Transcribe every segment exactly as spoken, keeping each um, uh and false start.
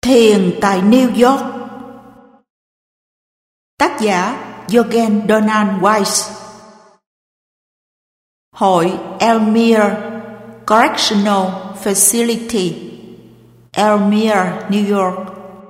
Thiền tại New York. Tác giả Jürgen Donald Weiss. Hội Elmira Correctional Facility, Elmira, New York.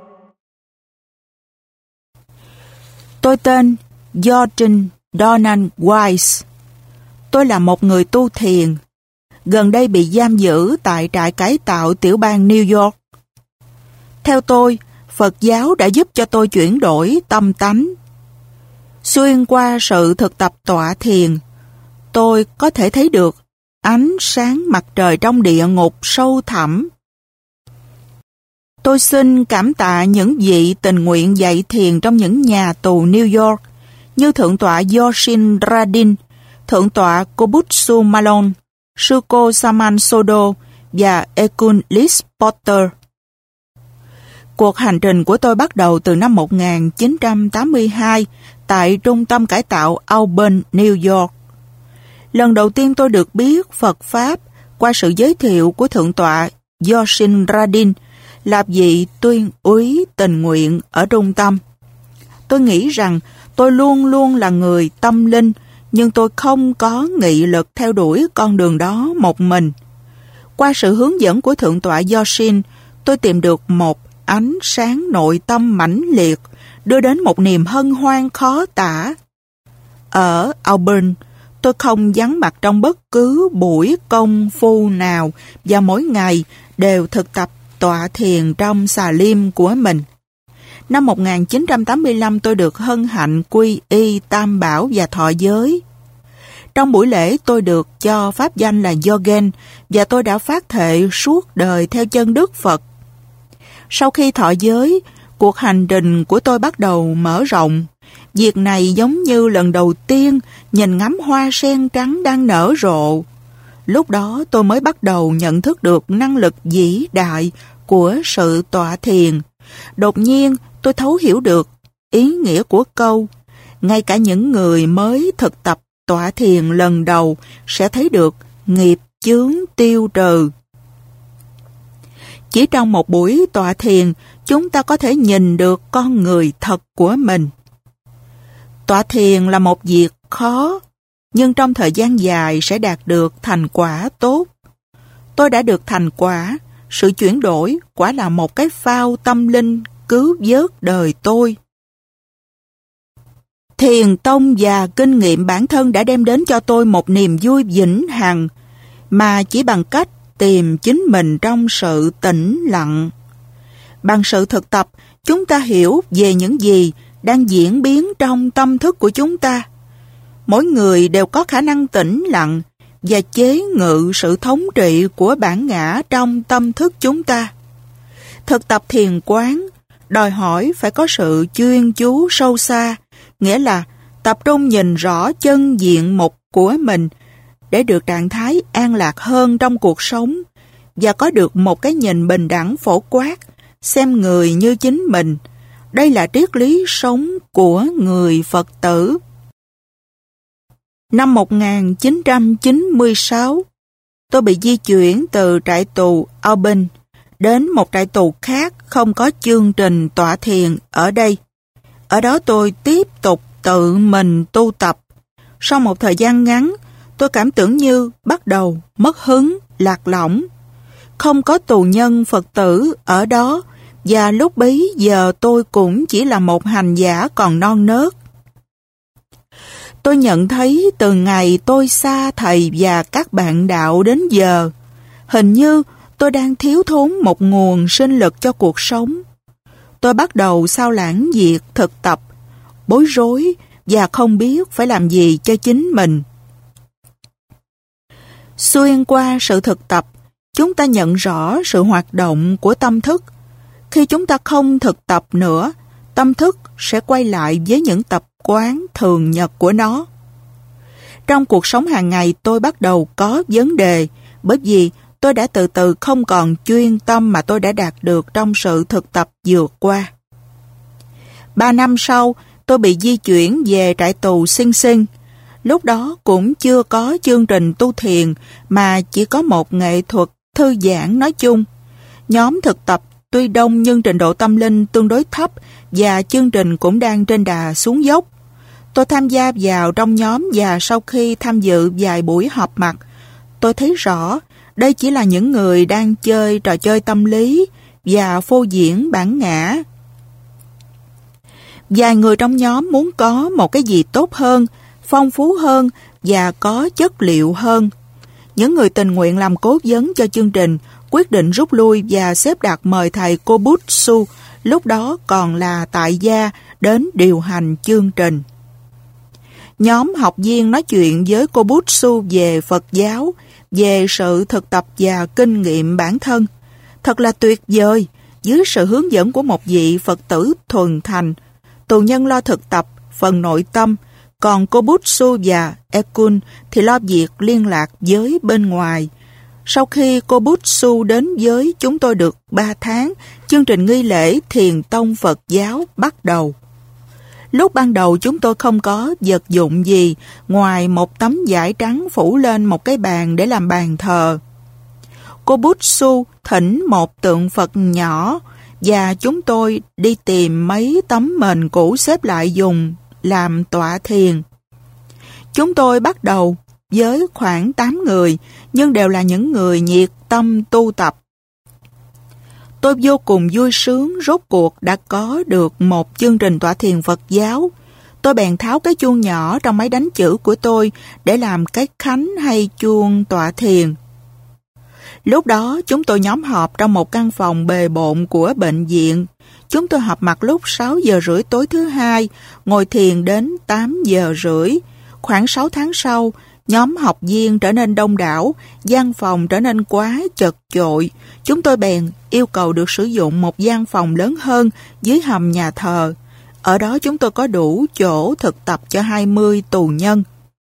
Tôi tên Jürgen Donald Weiss. Tôi là một người tu thiền, gần đây bị giam giữ tại trại cải tạo tiểu bang New York. Theo tôi, Phật giáo đã giúp cho tôi chuyển đổi tâm tánh. Xuyên qua sự thực tập tọa thiền, tôi có thể thấy được ánh sáng mặt trời trong địa ngục sâu thẳm. Tôi xin cảm tạ những vị tình nguyện dạy thiền trong những nhà tù New York, như Thượng tọa Yoshin Radin, Thượng tọa Kobutsu Malone, Sư cô Saman Sodo và Ekun Liz Porter. Cuộc hành trình của tôi bắt đầu từ năm một nghìn chín trăm tám mươi hai tại Trung tâm Cải tạo Auburn, New York. Lần đầu tiên tôi được biết Phật Pháp qua sự giới thiệu của Thượng tọa Yoshin Radin, là vị tuyên úy tình nguyện ở trung tâm. Tôi nghĩ rằng tôi luôn luôn là người tâm linh, nhưng tôi không có nghị lực theo đuổi con đường đó một mình. Qua sự hướng dẫn của Thượng tọa Yoshin, tôi tìm được một ánh sáng nội tâm mãnh liệt, đưa đến một niềm hân hoan khó tả. Ở Auburn, tôi không vắng mặt trong bất cứ buổi công phu nào và mỗi ngày đều thực tập tọa thiền trong xà lim của mình. Năm một nghìn chín trăm tám mươi lăm, tôi được hân hạnh quy y Tam Bảo và thọ giới. Trong buổi lễ, tôi được cho pháp danh là Jürgen và tôi đã phát thệ suốt đời theo chân Đức Phật. Sau khi thọ giới, cuộc hành trình của tôi bắt đầu mở rộng. Việc này giống như lần đầu tiên nhìn ngắm hoa sen trắng đang nở rộ. Lúc đó tôi mới bắt đầu nhận thức được năng lực vĩ đại của sự tọa thiền. Đột nhiên tôi thấu hiểu được ý nghĩa của câu: ngay cả những người mới thực tập tọa thiền lần đầu sẽ thấy được nghiệp chướng tiêu trừ. Chỉ trong một buổi tọa thiền, chúng ta có thể nhìn được con người thật của mình. Tọa thiền là một việc khó, nhưng trong thời gian dài sẽ đạt được thành quả tốt. Tôi đã được thành quả, sự chuyển đổi quả là một cái phao tâm linh cứu vớt đời tôi. Thiền tông và kinh nghiệm bản thân đã đem đến cho tôi một niềm vui vĩnh hằng, mà chỉ bằng cách tìm chính mình trong sự tĩnh lặng. Bằng sự thực tập, chúng ta hiểu về những gì đang diễn biến trong tâm thức của chúng ta. Mỗi người đều có khả năng tĩnh lặng và chế ngự sự thống trị của bản ngã trong tâm thức chúng ta. Thực tập thiền quán đòi hỏi phải có sự chuyên chú sâu xa, nghĩa là tập trung nhìn rõ chân diện mục của mình để được trạng thái an lạc hơn trong cuộc sống và có được một cái nhìn bình đẳng phổ quát, xem người như chính mình. Đây là triết lý sống của người Phật tử. Năm một nghìn chín trăm chín mươi sáu, tôi bị di chuyển từ trại tù Auburn đến một trại tù khác không có chương trình tọa thiền ở đây. Ở đó tôi tiếp tục tự mình tu tập. Sau một thời gian ngắn, tôi cảm tưởng như bắt đầu mất hứng, lạc lõng. Không có tù nhân Phật tử ở đó, và lúc bấy giờ tôi cũng chỉ là một hành giả còn non nớt. Tôi nhận thấy từ ngày tôi xa thầy và các bạn đạo đến giờ, hình như tôi đang thiếu thốn một nguồn sinh lực cho cuộc sống. Tôi bắt đầu sao lãng việc thực tập, bối rối và không biết phải làm gì cho chính mình. Xuyên qua sự thực tập, chúng ta nhận rõ sự hoạt động của tâm thức. Khi chúng ta không thực tập nữa, tâm thức sẽ quay lại với những tập quán thường nhật của nó. Trong cuộc sống hàng ngày, tôi bắt đầu có vấn đề, bởi vì tôi đã từ từ không còn chuyên tâm mà tôi đã đạt được trong sự thực tập vừa qua. Ba năm sau, tôi bị di chuyển về trại tù Sing Sing. Lúc đó cũng chưa có chương trình tu thiền, mà chỉ có một nghệ thuật thư giãn nói chung. Nhóm thực tập tuy đông nhưng trình độ tâm linh tương đối thấp và chương trình cũng đang trên đà xuống dốc. Tôi tham gia vào trong nhóm và sau khi tham dự vài buổi họp mặt, tôi thấy rõ đây chỉ là những người đang chơi trò chơi tâm lý và phô diễn bản ngã. Vài người trong nhóm muốn có một cái gì tốt hơn, phong phú hơn và có chất liệu hơn. Những người tình nguyện làm cố vấn cho chương trình quyết định rút lui và xếp đặt mời thầy Kobutsu, lúc đó còn là tại gia, đến điều hành chương trình. Nhóm học viên nói chuyện với Kobutsu về Phật giáo, về sự thực tập và kinh nghiệm bản thân. Thật là tuyệt vời, dưới sự hướng dẫn của một vị Phật tử thuần thành. Tù nhân lo thực tập phần nội tâm, còn Kobutsu và Ekun thì lo việc liên lạc với bên ngoài. Sau khi Kobutsu đến với chúng tôi được ba tháng, chương trình nghi lễ thiền tông Phật giáo bắt đầu. Lúc ban đầu chúng tôi không có vật dụng gì ngoài một tấm vải trắng phủ lên một cái bàn để làm bàn thờ. Kobutsu thỉnh một tượng Phật nhỏ và chúng tôi đi tìm mấy tấm mền cũ xếp lại dùng làm tọa thiền. Chúng tôi bắt đầu với khoảng tám người, nhưng đều là những người nhiệt tâm tu tập. Tôi vô cùng vui sướng rốt cuộc đã có được một chương trình tọa thiền Phật giáo. Tôi bèn tháo cái chuông nhỏ trong máy đánh chữ của tôi để làm cái khánh hay chuông tọa thiền. Lúc đó chúng tôi nhóm họp trong một căn phòng bề bộn của bệnh viện. Chúng tôi họp mặt lúc sáu giờ rưỡi tối thứ hai, ngồi thiền đến tám giờ rưỡi. Khoảng sáu tháng sau, nhóm học viên trở nên đông đảo, gian phòng trở nên quá chật chội. Chúng tôi bèn yêu cầu được sử dụng một gian phòng lớn hơn dưới hầm nhà thờ. Ở đó chúng tôi có đủ chỗ thực tập cho hai mươi tù nhân.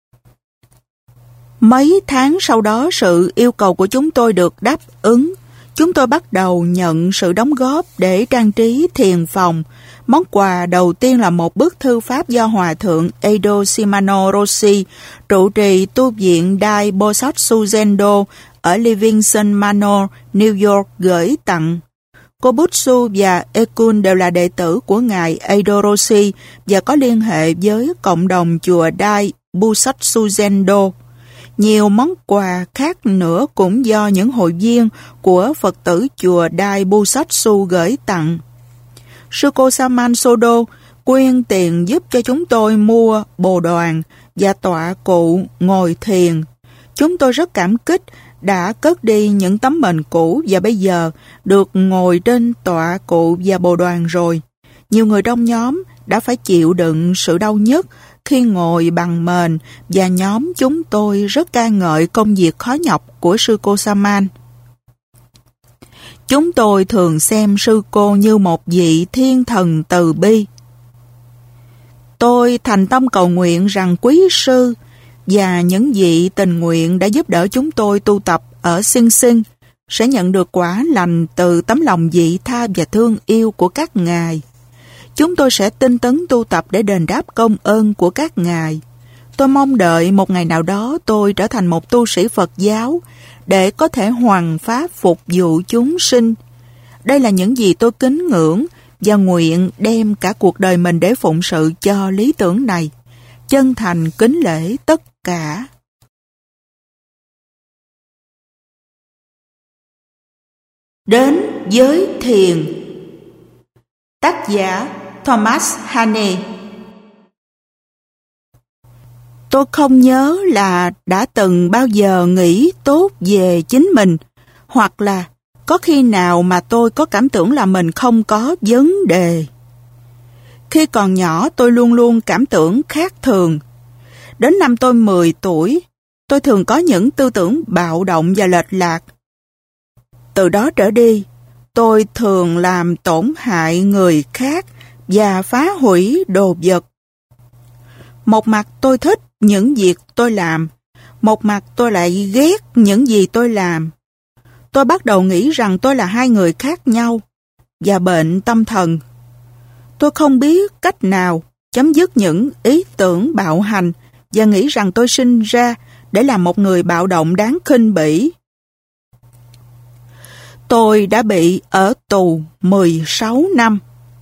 Mấy tháng sau đó sự yêu cầu của chúng tôi được đáp ứng. Chúng tôi bắt đầu nhận sự đóng góp để trang trí thiền phòng. Món quà đầu tiên là một bức thư pháp do Hòa thượng Edo Shimano Roshi, trụ trì tu viện Dai Bosatsu Zendo ở Livingston Manor, New York gửi tặng. Kobutsu và Ekun đều là đệ tử của ngài Edo Roshi và có liên hệ với cộng đồng chùa Dai Bosatsu Zendo. Nhiều món quà khác nữa cũng do những hội viên của Phật tử chùa Dai Bosatsu gửi tặng. Sư cô Saman Sodo quyên tiền giúp cho chúng tôi mua bồ đoàn và tọa cụ ngồi thiền. Chúng tôi rất cảm kích đã cất đi những tấm mền cũ và bây giờ được ngồi trên tọa cụ và bồ đoàn rồi. Nhiều người trong nhóm đã phải chịu đựng sự đau nhức khi ngồi bằng mền và nhóm chúng tôi rất ca ngợi công việc khó nhọc của sư cô Saman. Chúng tôi thường xem sư cô như một vị thiên thần từ bi. Tôi thành tâm cầu nguyện rằng quý sư và những vị tình nguyện đã giúp đỡ chúng tôi tu tập ở Sing Sing sẽ nhận được quả lành từ tấm lòng vị tha và thương yêu của các ngài. Chúng tôi sẽ tinh tấn tu tập để đền đáp công ơn của các ngài. Tôi mong đợi một ngày nào đó tôi trở thành một tu sĩ Phật giáo để có thể hoằng pháp phục vụ chúng sinh. Đây là những gì tôi kính ngưỡng và nguyện đem cả cuộc đời mình để phụng sự cho lý tưởng này. Chân thành kính lễ tất cả. Đến với thiền. Tác giả Thomas Haney. Tôi không nhớ là đã từng bao giờ nghĩ tốt về chính mình, hoặc là có khi nào mà tôi có cảm tưởng là mình không có vấn đề. Khi còn nhỏ tôi luôn luôn cảm tưởng khác thường. Đến năm tôi mười tuổi, tôi thường có những tư tưởng bạo động và lệch lạc. Từ đó trở đi, tôi thường làm tổn hại người khác và phá hủy đồ vật. Một mặt tôi thích những việc tôi làm, một mặt tôi lại ghét những gì tôi làm. Tôi bắt đầu nghĩ rằng tôi là hai người khác nhau và bệnh tâm thần. Tôi không biết cách nào chấm dứt những ý tưởng bạo hành và nghĩ rằng tôi sinh ra để làm một người bạo động đáng khinh bỉ. Tôi đã bị ở tù mười sáu năm.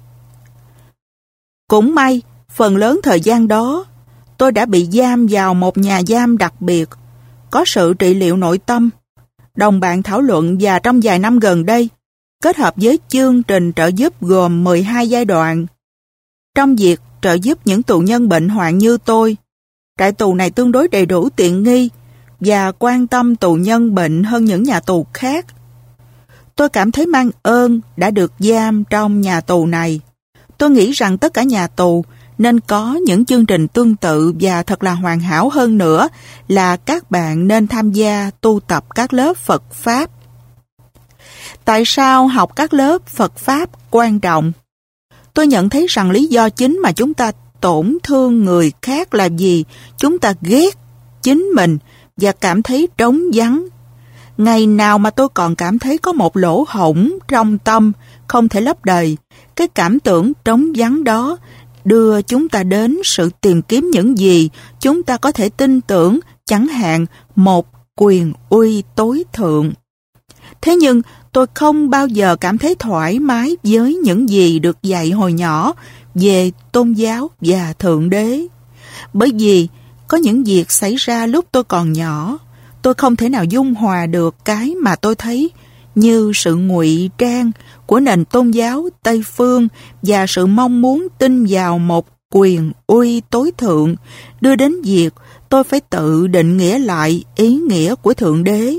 Cũng may, phần lớn thời gian đó, tôi đã bị giam vào một nhà giam đặc biệt, có sự trị liệu nội tâm. Đồng bạn thảo luận và trong vài năm gần đây, kết hợp với chương trình trợ giúp gồm mười hai giai đoạn. Trong việc trợ giúp những tù nhân bệnh hoạn như tôi, trại tù này tương đối đầy đủ tiện nghi và quan tâm tù nhân bệnh hơn những nhà tù khác. Tôi cảm thấy mang ơn đã được giam trong nhà tù này. Tôi nghĩ rằng tất cả nhà tù nên có những chương trình tương tự và thật là hoàn hảo hơn nữa là các bạn nên tham gia tu tập các lớp Phật Pháp. Tại sao học các lớp Phật Pháp quan trọng? Tôi nhận thấy rằng lý do chính mà chúng ta tổn thương người khác là vì chúng ta ghét chính mình và cảm thấy trống vắng. Ngày nào mà tôi còn cảm thấy có một lỗ hổng trong tâm không thể lấp đầy, cái cảm tưởng trống vắng đó đưa chúng ta đến sự tìm kiếm những gì chúng ta có thể tin tưởng, chẳng hạn một quyền uy tối thượng. Thế nhưng tôi không bao giờ cảm thấy thoải mái với những gì được dạy hồi nhỏ về tôn giáo và Thượng Đế. Bởi vì có những việc xảy ra lúc tôi còn nhỏ, tôi không thể nào dung hòa được cái mà tôi thấy như sự ngụy trang của nền tôn giáo Tây Phương và sự mong muốn tin vào một quyền uy tối thượng, đưa đến việc tôi phải tự định nghĩa lại ý nghĩa của Thượng Đế.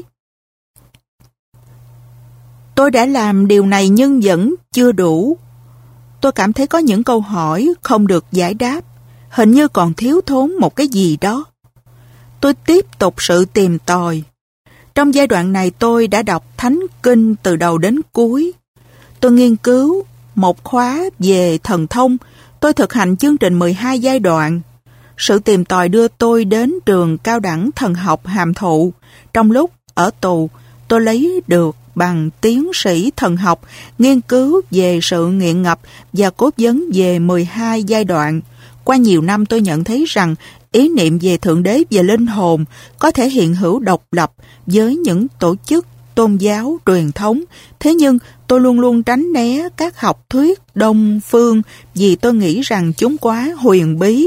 Tôi đã làm điều này nhưng vẫn chưa đủ. Tôi cảm thấy có những câu hỏi không được giải đáp, hình như còn thiếu thốn một cái gì đó. Tôi tiếp tục sự tìm tòi. Trong giai đoạn này tôi đã đọc Thánh Kinh từ đầu đến cuối. Tôi nghiên cứu một khóa về thần thông. Tôi thực hành chương trình mười hai giai đoạn. Sự tìm tòi đưa tôi đến trường cao đẳng thần học hàm thụ. Trong lúc ở tù, tôi lấy được bằng tiến sĩ thần học, nghiên cứu về sự nghiện ngập và cốt vấn về mười hai giai đoạn. Qua nhiều năm tôi nhận thấy rằng ý niệm về Thượng Đế và linh hồn có thể hiện hữu độc lập với những tổ chức tôn giáo truyền thống. Thế nhưng tôi luôn luôn tránh né các học thuyết Đông phương vì tôi nghĩ rằng chúng quá huyền bí.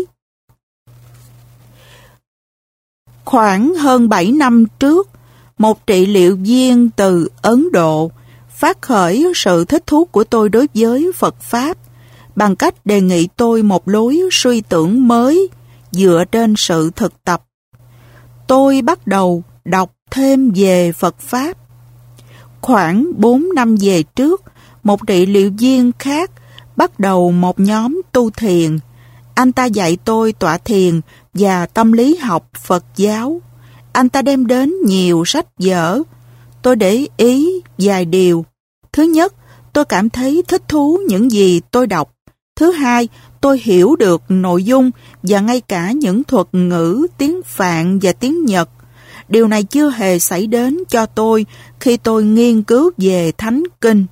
Khoảng hơn bảy năm trước, một trị liệu viên từ Ấn Độ phát khởi sự thích thú của tôi đối với Phật Pháp bằng cách đề nghị tôi một lối suy tưởng mới dựa trên sự thực tập. Tôi bắt đầu đọc thêm về Phật Pháp. Khoảng bốn năm về trước, một trị liệu viên khác bắt đầu một nhóm tu thiền. Anh ta dạy tôi tọa thiền và tâm lý học Phật giáo. Anh ta đem đến nhiều sách vở. Tôi để ý vài điều. Thứ nhất, tôi cảm thấy thích thú những gì tôi đọc. Thứ hai, tôi hiểu được nội dung và ngay cả những thuật ngữ tiếng Phạn và tiếng Nhật. Điều này chưa hề xảy đến cho tôi khi tôi nghiên cứu về Thánh Kinh.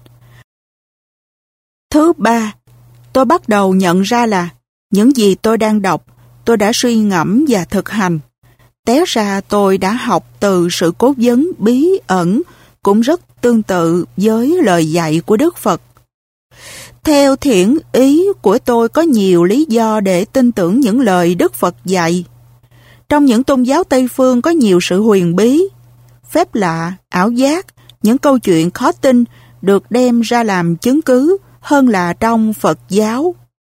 Thứ ba, tôi bắt đầu nhận ra là những gì tôi đang đọc, tôi đã suy ngẫm và thực hành. Té ra tôi đã học từ sự cố vấn bí ẩn, cũng rất tương tự với lời dạy của Đức Phật. Theo thiện ý của tôi có nhiều lý do để tin tưởng những lời Đức Phật dạy. Trong những tôn giáo Tây Phương có nhiều sự huyền bí, phép lạ, ảo giác, những câu chuyện khó tin được đem ra làm chứng cứ hơn là trong Phật giáo.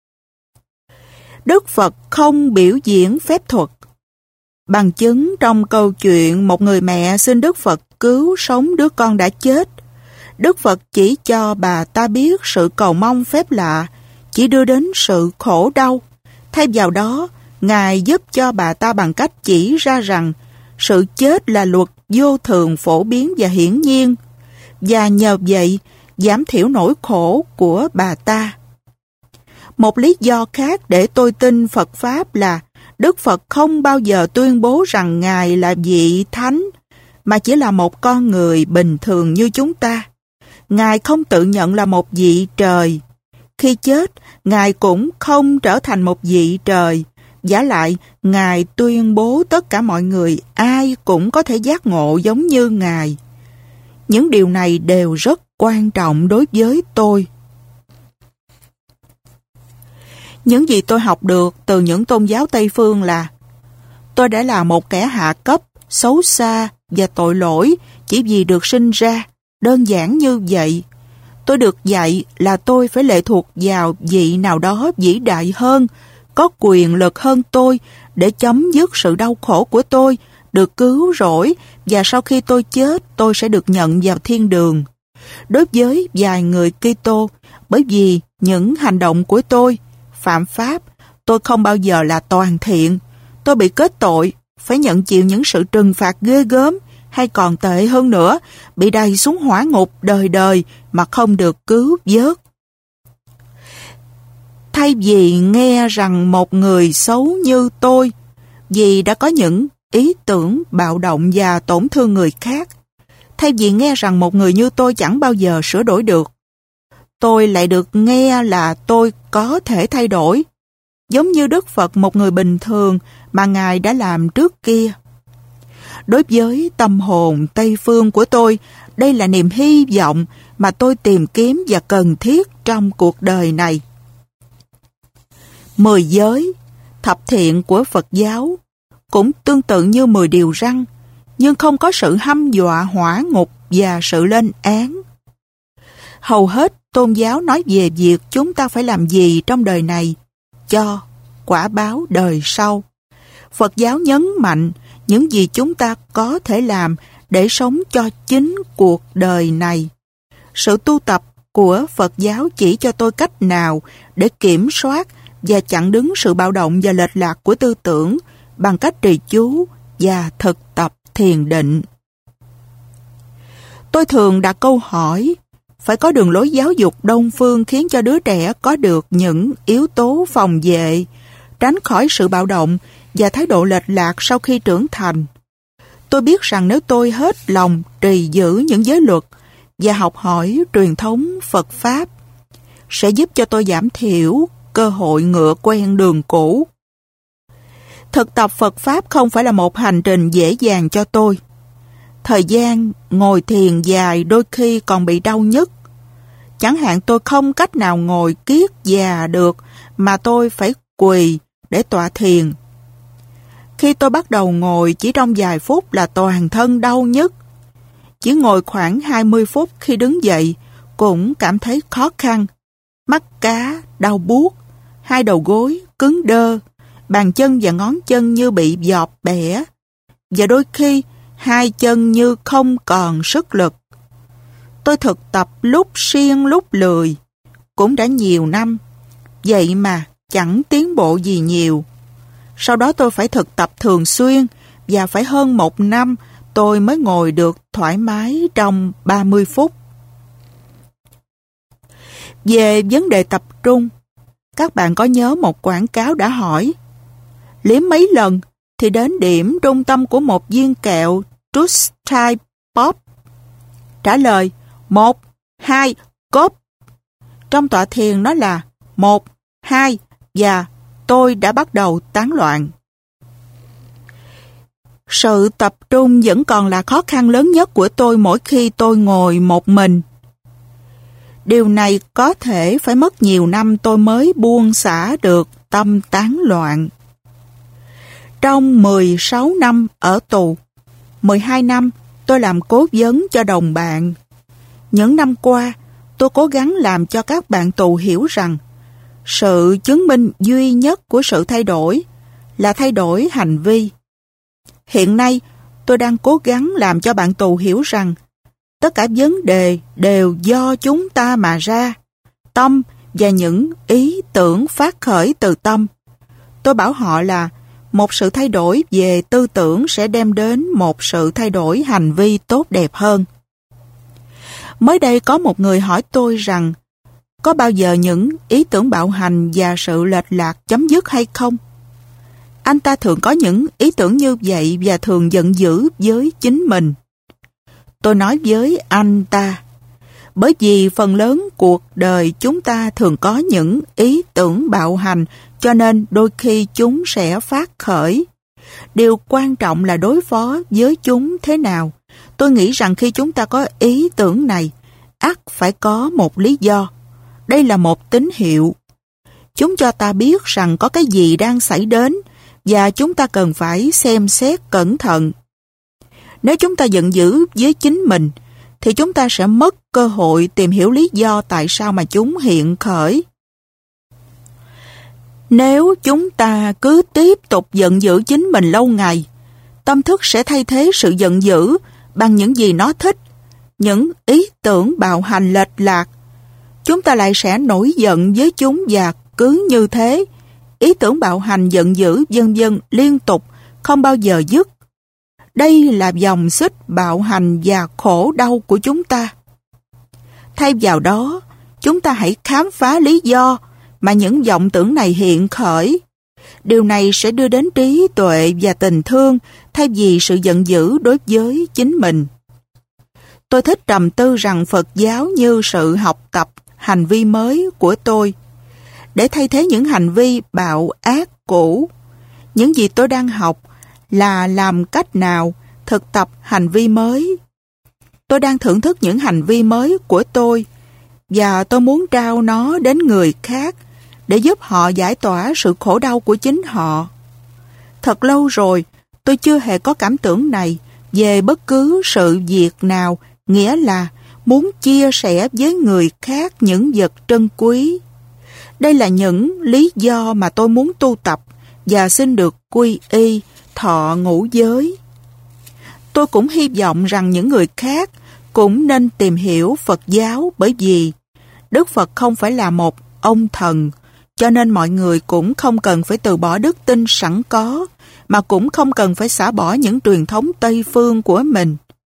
Đức Phật không biểu diễn phép thuật. Bằng chứng trong câu chuyện một người mẹ xin Đức Phật cứu sống đứa con đã chết. Đức Phật chỉ cho bà ta biết sự cầu mong phép lạ chỉ đưa đến sự khổ đau. Thay vào đó, Ngài giúp cho bà ta bằng cách chỉ ra rằng sự chết là luật vô thường phổ biến và hiển nhiên, và nhờ vậy giảm thiểu nỗi khổ của bà ta. Một lý do khác để tôi tin Phật Pháp là Đức Phật không bao giờ tuyên bố rằng Ngài là vị thánh, mà chỉ là một con người bình thường như chúng ta. Ngài không tự nhận là một vị trời. Khi chết, Ngài cũng không trở thành một vị trời. Vả lại, Ngài tuyên bố tất cả mọi người ai cũng có thể giác ngộ giống như Ngài. Những điều này đều rất quan trọng đối với tôi. Những gì tôi học được từ những tôn giáo Tây phương là tôi đã là một kẻ hạ cấp, xấu xa và tội lỗi chỉ vì được sinh ra, đơn giản như vậy. Tôi được dạy là tôi phải lệ thuộc vào vị nào đó vĩ đại hơn, có quyền lực hơn tôi để chấm dứt sự đau khổ của tôi, được cứu rỗi, và sau khi tôi chết tôi sẽ được nhận vào thiên đường. Đối với vài người Kitô, bởi vì những hành động của tôi phạm pháp, tôi không bao giờ là toàn thiện. Tôi bị kết tội, phải nhận chịu những sự trừng phạt ghê gớm, hay còn tệ hơn nữa, bị đày xuống hỏa ngục đời đời mà không được cứu vớt. Thay vì nghe rằng một người xấu như tôi, vì đã có những ý tưởng bạo động và tổn thương người khác, thay vì nghe rằng một người như tôi chẳng bao giờ sửa đổi được, tôi lại được nghe là tôi có thể thay đổi, giống như Đức Phật, một người bình thường mà Ngài đã làm trước kia. Đối với tâm hồn Tây phương của tôi, đây là niềm hy vọng mà tôi tìm kiếm và cần thiết trong cuộc đời này. Mười giới, thập thiện của Phật giáo cũng tương tự như mười điều răn, nhưng không có sự hăm dọa hỏa ngục và sự lên án. Hầu hết tôn giáo nói về việc chúng ta phải làm gì trong đời này cho quả báo đời sau. Phật giáo nhấn mạnh những gì chúng ta có thể làm để sống cho chính cuộc đời này. Sự tu tập của Phật giáo chỉ cho tôi cách nào để kiểm soát và chặn đứng sự bạo động và lệch lạc của tư tưởng bằng cách trì chú và thực tập thiền định. Tôi thường đặt câu hỏi, phải có đường lối giáo dục Đông phương khiến cho đứa trẻ có được những yếu tố phòng vệ, tránh khỏi sự bạo động và thái độ lệch lạc sau khi trưởng thành. Tôi biết rằng nếu tôi hết lòng trì giữ những giới luật và học hỏi truyền thống Phật Pháp, sẽ giúp cho tôi giảm thiểu cơ hội ngựa quen đường cũ. Thực tập Phật Pháp không phải là một hành trình dễ dàng cho tôi. Thời gian ngồi thiền dài đôi khi còn bị đau nhức. Chẳng hạn tôi không cách nào ngồi kiết già được mà tôi phải quỳ để tọa thiền. Khi tôi bắt đầu ngồi chỉ trong vài phút là toàn thân đau nhức. Chỉ ngồi khoảng hai mươi phút khi đứng dậy cũng cảm thấy khó khăn. Mắt cá đau buốt, hai đầu gối cứng đơ, bàn chân và ngón chân như bị giọt bẻ, và đôi khi hai chân như không còn sức lực. Tôi thực tập lúc siêng lúc lười, cũng đã nhiều năm, vậy mà chẳng tiến bộ gì nhiều. Sau đó tôi phải thực tập thường xuyên, và phải hơn một năm tôi mới ngồi được thoải mái trong ba mươi phút. Về vấn đề tập trung, các bạn có nhớ một quảng cáo đã hỏi, liếm mấy lần thì đến điểm trung tâm của một viên kẹo Tush Type Pop? Trả lời, một, hai, cốp. Trong tọa thiền nó là một, hai, và tôi đã bắt đầu tán loạn. Sự tập trung vẫn còn là khó khăn lớn nhất của tôi mỗi khi tôi ngồi một mình. Điều này có thể phải mất nhiều năm tôi mới buông xả được tâm tán loạn. Trong mười sáu năm ở tù, mười hai năm tôi làm cố vấn cho đồng bạn. Những năm qua, tôi cố gắng làm cho các bạn tù hiểu rằng sự chứng minh duy nhất của sự thay đổi là thay đổi hành vi. Hiện nay, tôi đang cố gắng làm cho bạn tù hiểu rằng tất cả vấn đề đều do chúng ta mà ra, tâm và những ý tưởng phát khởi từ tâm. Tôi bảo họ là một sự thay đổi về tư tưởng sẽ đem đến một sự thay đổi hành vi tốt đẹp hơn. Mới đây có một người hỏi tôi rằng có bao giờ những ý tưởng bạo hành và sự lệch lạc chấm dứt hay không? Anh ta thường có những ý tưởng như vậy và thường giận dữ với chính mình. Tôi nói với anh ta, bởi vì phần lớn cuộc đời chúng ta thường có những ý tưởng bạo hành, cho nên đôi khi chúng sẽ phát khởi. Điều quan trọng là đối phó với chúng thế nào. Tôi Tôi nghĩ rằng khi chúng ta có ý tưởng này, ắt phải có một lý do. Đây là một tín hiệu. Chúng cho ta biết rằng có cái gì đang xảy đến và chúng ta cần phải xem xét cẩn thận. Nếu chúng ta giận dữ với chính mình, thì chúng ta sẽ mất cơ hội tìm hiểu lý do tại sao mà chúng hiện khởi. Nếu chúng ta cứ tiếp tục giận dữ chính mình lâu ngày, tâm thức sẽ thay thế sự giận dữ bằng những gì nó thích, những ý tưởng bạo hành lệch lạc. Chúng ta lại sẽ nổi giận với chúng và cứ như thế, ý tưởng bạo hành giận dữ vân vân liên tục, không bao giờ dứt. Đây là dòng xích bạo hành và khổ đau của chúng ta. Thay vào đó, chúng ta hãy khám phá lý do mà những vọng tưởng này hiện khởi. Điều này sẽ đưa đến trí tuệ và tình thương thay vì sự giận dữ đối với chính mình. Tôi thích trầm tư rằng Phật giáo như sự học tập hành vi mới của tôi, để thay thế những hành vi bạo ác cũ. Những gì tôi đang học là làm cách nào thực tập hành vi mới. Tôi đang thưởng thức những hành vi mới của tôi và tôi muốn trao nó đến người khác để giúp họ giải tỏa sự khổ đau của chính họ. Thật lâu rồi, tôi chưa hề có cảm tưởng này về bất cứ sự việc nào, nghĩa là muốn chia sẻ với người khác những vật trân quý. Đây là những lý do mà tôi muốn tu tập và xin được quy y, thọ ngũ giới. Tôi cũng hy vọng rằng những người khác cũng nên tìm hiểu Phật giáo, bởi vì Đức Phật không phải là một ông thần, cho nên mọi người cũng không cần phải từ bỏ đức tin sẵn có, mà cũng không cần phải xả bỏ những truyền thống Tây phương của mình.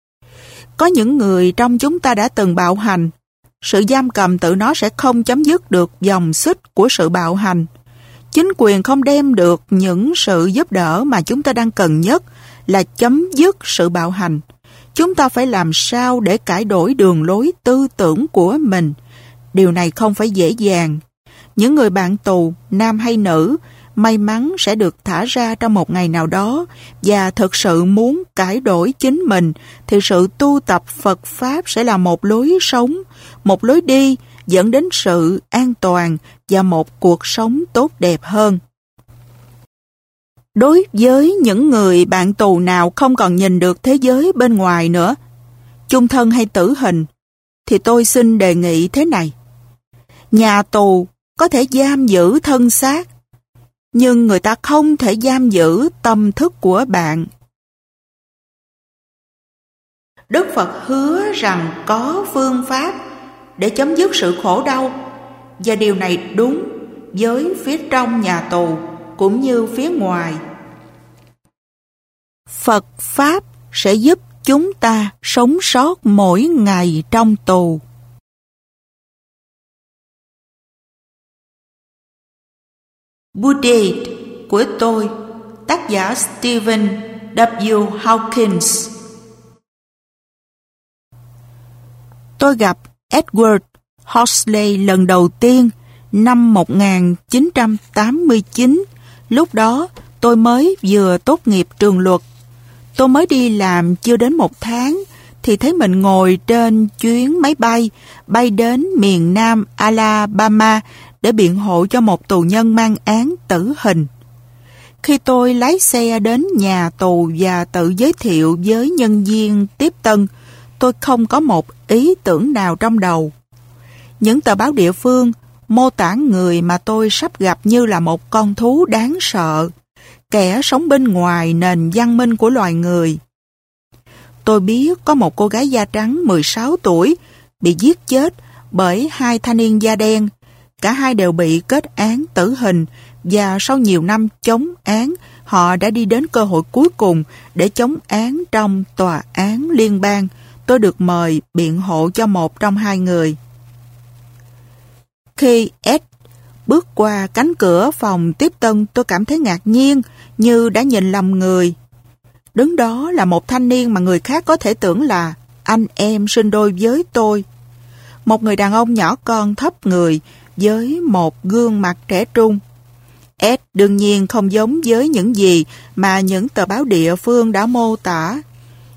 Có những người trong chúng ta đã từng bạo hành. Sự giam cầm tự nó sẽ không chấm dứt được dòng xích của sự bạo hành. Chính quyền không đem được những sự giúp đỡ mà chúng ta đang cần nhất là chấm dứt sự bạo hành. Chúng ta phải làm sao để cải đổi đường lối tư tưởng của mình. Điều này không phải dễ dàng. Những người bạn tù, nam hay nữ, may mắn sẽ được thả ra trong một ngày nào đó và thực sự muốn cải đổi chính mình, thì sự tu tập Phật Pháp sẽ là một lối sống, một lối đi dẫn đến sự an toàn và một cuộc sống tốt đẹp hơn. Đối với những người bạn tù nào không còn nhìn được thế giới bên ngoài nữa, chung thân hay tử hình, thì tôi xin đề nghị thế này. Nhà tù có thể giam giữ thân xác, nhưng người ta không thể giam giữ tâm thức của bạn. Đức Phật hứa rằng có phương pháp để chấm dứt sự khổ đau, và điều này đúng với phía trong nhà tù cũng như phía ngoài. Phật Pháp sẽ giúp chúng ta sống sót mỗi ngày trong tù. Buddhist của tôi, tác giả Stephen W. Hawkins. Tôi gặp Edward Horsley lần đầu tiên năm một nghìn chín trăm tám mươi chín. Lúc đó tôi mới vừa tốt nghiệp trường luật. Tôi mới đi làm chưa đến một tháng thì thấy mình ngồi trên chuyến máy bay bay đến miền Nam Alabama để biện hộ cho một tù nhân mang án tử hình. Khi tôi lái xe đến nhà tù và tự giới thiệu với nhân viên tiếp tân, tôi không có một ý tưởng nào trong đầu. Những tờ báo địa phương mô tả người mà tôi sắp gặp như là một con thú đáng sợ, kẻ sống bên ngoài nền văn minh của loài người. Tôi biết có một cô gái da trắng mười sáu tuổi bị giết chết bởi hai thanh niên da đen. Cả hai đều bị kết án tử hình và sau nhiều năm chống án, họ đã đi đến cơ hội cuối cùng để chống án trong tòa án liên bang. Tôi được mời biện hộ cho một trong hai người. Khi Ed bước qua cánh cửa phòng tiếp tân, tôi cảm thấy ngạc nhiên như đã nhìn lầm người. Đứng đó là một thanh niên mà người khác có thể tưởng là anh em sinh đôi với tôi. Một người đàn ông nhỏ con thấp người với một gương mặt trẻ trung. Ed đương nhiên không giống với những gì mà những tờ báo địa phương đã mô tả.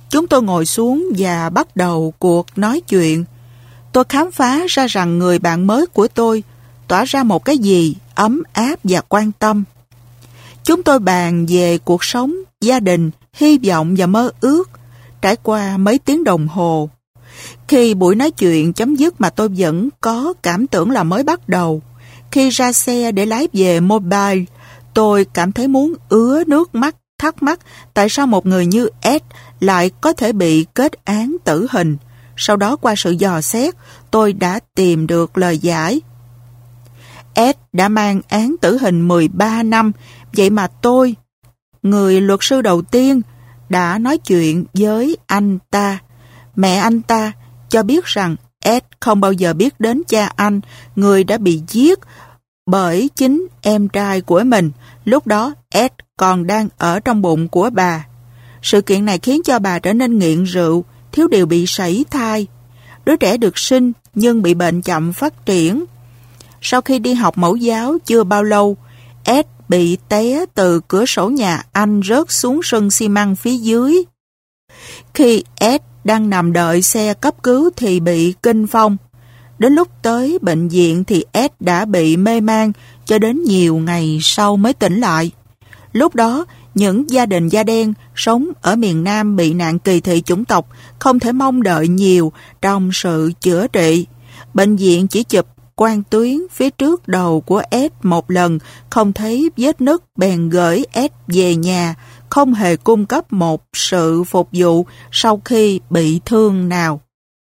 Chúng tôi ngồi xuống và bắt đầu cuộc nói chuyện. Tôi khám phá ra rằng người bạn mới của tôi tỏa ra một cái gì ấm áp và quan tâm. Chúng tôi bàn về cuộc sống, gia đình, hy vọng và mơ ước, trải qua mấy tiếng đồng hồ. Khi buổi nói chuyện chấm dứt mà tôi vẫn có cảm tưởng là mới bắt đầu. Khi ra xe để lái về Mobile, tôi cảm thấy muốn ứa nước mắt, thắc mắc tại sao một người như Ed lại có thể bị kết án tử hình. Sau đó qua sự dò xét, tôi đã tìm được lời giải. Ed đã mang án tử hình mười ba năm, vậy mà tôi, người luật sư đầu tiên, đã nói chuyện với anh ta. Mẹ anh ta cho biết rằng Ed không bao giờ biết đến cha anh, người đã bị giết bởi chính em trai của mình. Lúc đó Ed còn đang ở trong bụng của bà. Sự kiện này khiến cho bà trở nên nghiện rượu, thiếu điều bị sảy thai. Đứa trẻ được sinh nhưng bị bệnh chậm phát triển. Sau khi đi học mẫu giáo chưa bao lâu, Ed bị té từ cửa sổ nhà anh rớt xuống sân xi măng phía dưới. Khi Ed đang nằm đợi xe cấp cứu thì bị kinh phong. Đến lúc tới bệnh viện thì Ed đã bị mê man cho đến nhiều ngày sau mới tỉnh lại. Lúc đó, những gia đình da đen sống ở miền Nam bị nạn kỳ thị chủng tộc không thể mong đợi nhiều trong sự chữa trị. Bệnh viện chỉ chụp quang tuyến phía trước đầu của Ed một lần, không thấy vết nứt bèn gửi Ed về nhà, không hề cung cấp một sự phục vụ sau khi bị thương nào.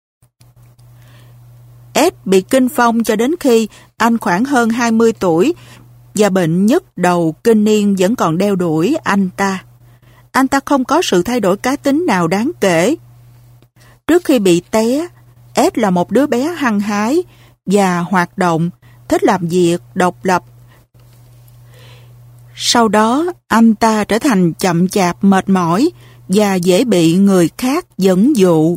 Ed bị kinh phong cho đến khi anh khoảng hơn hai mươi tuổi và bệnh nhức đầu kinh niên vẫn còn đeo đuổi anh ta. Anh ta không có sự thay đổi cá tính nào đáng kể. Trước khi bị té, Ed là một đứa bé hăng hái và hoạt động, thích làm việc độc lập. Sau đó, anh ta trở thành chậm chạp, mệt mỏi và dễ bị người khác dẫn dụ.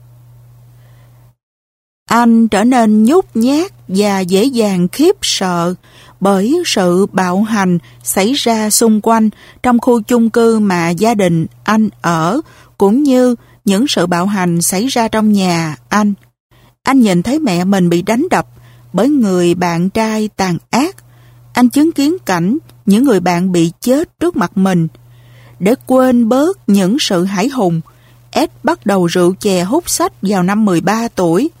Anh trở nên nhút nhát và dễ dàng khiếp sợ bởi sự bạo hành xảy ra xung quanh trong khu chung cư mà gia đình anh ở, cũng như những sự bạo hành xảy ra trong nhà anh. Anh nhìn thấy mẹ mình bị đánh đập bởi người bạn trai tàn ác. Anh chứng kiến cảnh những người bạn bị chết trước mặt mình. Để quên bớt những sự hãi hùng, Ed bắt đầu rượu chè hút sách vào năm mười ba tuổi.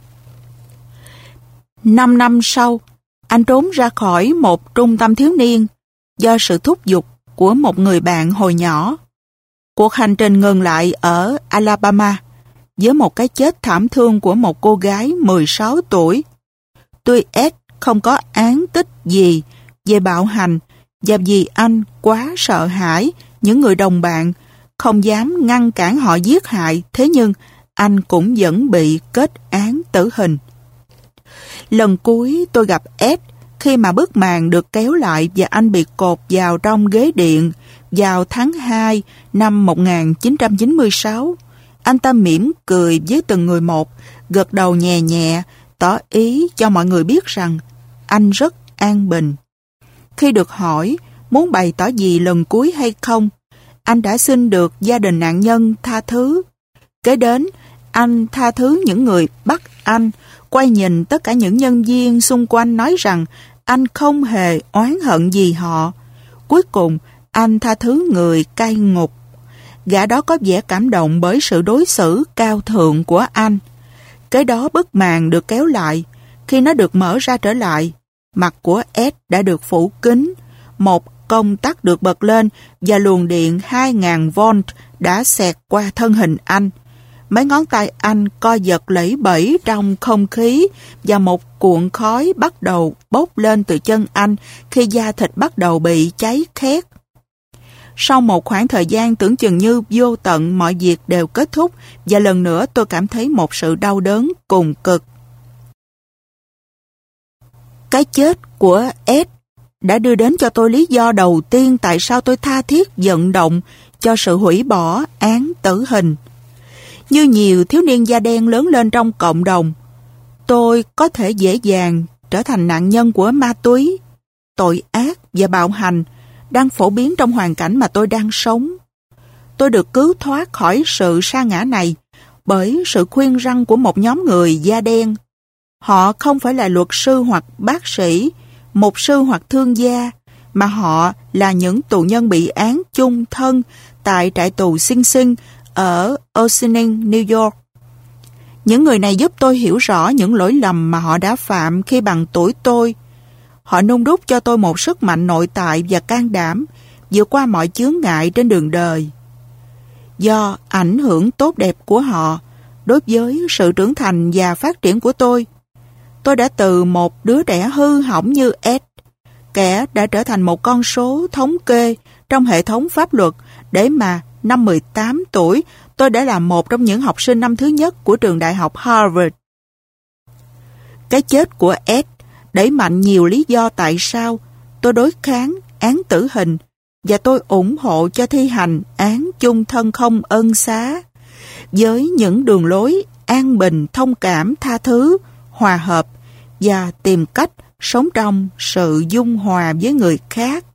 Năm năm sau, anh trốn ra khỏi một trung tâm thiếu niên do sự thúc giục của một người bạn hồi nhỏ. Cuộc hành trình ngừng lại ở Alabama với một cái chết thảm thương của một cô gái mười sáu tuổi. Tuy Ed không có án tích gì về bạo hành và vì anh quá sợ hãi những người đồng bạn, không dám ngăn cản họ giết hại, thế nhưng anh cũng vẫn bị kết án tử hình. Lần cuối tôi gặp Ed khi mà bức màn được kéo lại và anh bị cột vào trong ghế điện vào tháng hai năm một nghìn chín trăm chín mươi sáu. Anh ta mỉm cười với từng người một, gật đầu nhẹ nhẹ, tỏ ý cho mọi người biết rằng anh rất an bình. Khi được hỏi muốn bày tỏ gì lần cuối hay không, anh đã xin được gia đình nạn nhân tha thứ. Kế đến, anh tha thứ những người bắt anh, quay nhìn tất cả những nhân viên xung quanh nói rằng anh không hề oán hận gì họ. Cuối cùng, anh tha thứ người cai ngục. Gã đó có vẻ cảm động bởi sự đối xử cao thượng của anh. Kế đó bức màn được kéo lại. Khi nó được mở ra trở lại, mặt của Ed đã được phủ kín. Một công tắc được bật lên và luồng điện hai nghìn volt đã xẹt qua thân hình anh. Mấy ngón tay anh co giật lẫy bẫy trong không khí và một cuộn khói bắt đầu bốc lên từ chân anh khi da thịt bắt đầu bị cháy khét. Sau một khoảng thời gian tưởng chừng như vô tận, mọi việc đều kết thúc và lần nữa tôi cảm thấy một sự đau đớn cùng cực. Cái chết của Ed đã đưa đến cho tôi lý do đầu tiên tại sao tôi tha thiết vận động cho sự hủy bỏ án tử hình. Như nhiều thiếu niên da đen lớn lên trong cộng đồng, tôi có thể dễ dàng trở thành nạn nhân của ma túy, tội ác và bạo hành đang phổ biến trong hoàn cảnh mà tôi đang sống. tôi được cứu thoát khỏi sự sa ngã này bởi sự khuyên răn của một nhóm người da đen. Họ không phải là luật sư hoặc bác sĩ, mục sư hoặc thương gia, mà họ là những tù nhân bị án chung thân tại trại tù Sing Sing ở Ossining, New York. Những người này giúp tôi hiểu rõ những lỗi lầm mà họ đã phạm khi bằng tuổi tôi. Họ nung đúc cho tôi một sức mạnh nội tại và can đảm vượt qua mọi chướng ngại trên đường đời. Do ảnh hưởng tốt đẹp của họ đối với sự trưởng thành và phát triển của tôi, tôi đã từ một đứa trẻ hư hỏng như Ed, kẻ đã trở thành một con số thống kê trong hệ thống pháp luật, để mà năm mười tám tuổi tôi đã là một trong những học sinh năm thứ nhất của trường đại học Harvard. Cái chết của Ed đẩy mạnh nhiều lý do tại sao tôi đối kháng án tử hình, và tôi ủng hộ cho thi hành án chung thân không ân xá với những đường lối an bình, thông cảm, tha thứ, hòa hợp và tìm cách sống trong sự dung hòa với người khác.